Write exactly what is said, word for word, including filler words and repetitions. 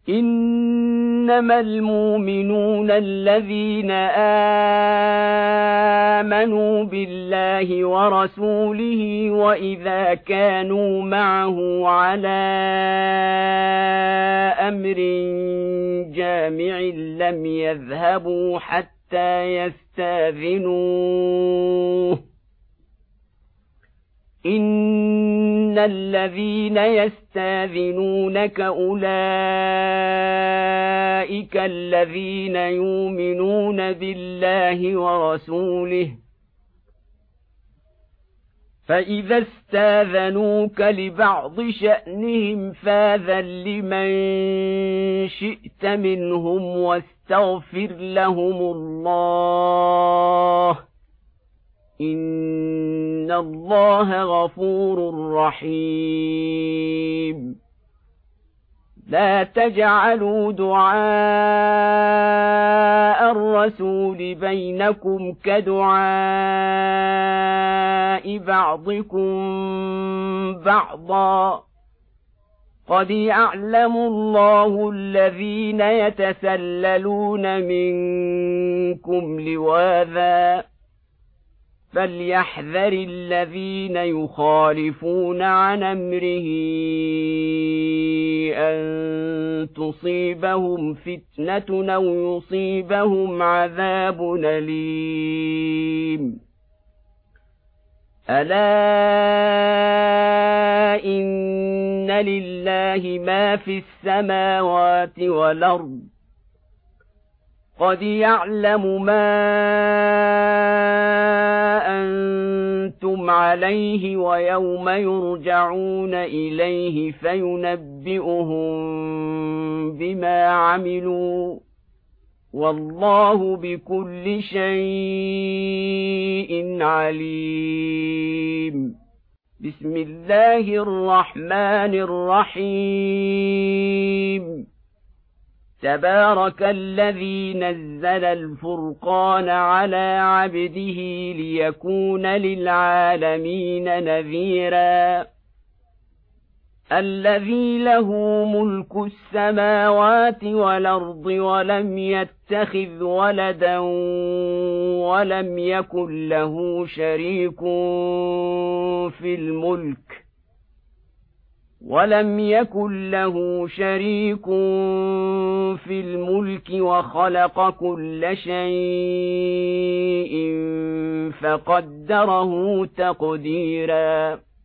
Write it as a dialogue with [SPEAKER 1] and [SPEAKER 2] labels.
[SPEAKER 1] إنما المؤمنون الذين آمنوا بالله ورسوله وإذا كانوا معه على أمر جامع لم يذهبوا حتى يستأذنوه إن الذين يستأذنونك أولئك الذين يؤمنون بالله ورسوله فإذا استاذنوك لبعض شأنهم فاذن لمن شئت منهم واستغفر لهم الله إن الله غفور رحيم لا تجعلوا دعاء الرسول بينكم كدعاء بعضكم بعضا قد يعلم الله الذين يتسللون منكم لواذا فليحذر الذين يخالفون عن أمره أن تصيبهم فتنة أو يصيبهم عذاب أليم ألا إن لله ما في السماوات والأرض قد يعلم ما أنتم عليه ويوم يرجعون إليه فينبئهم بما عملوا والله بكل شيء عليم بسم الله الرحمن الرحيم تبارك الذي نزل الفرقان على عبده ليكون للعالمين نذيرا الذي له ملك السماوات والأرض ولم يتخذ ولدا ولم يكن له شريك في الملك ولم يكن له شريك في الملك وخلق كل شيء فقدره تقديرا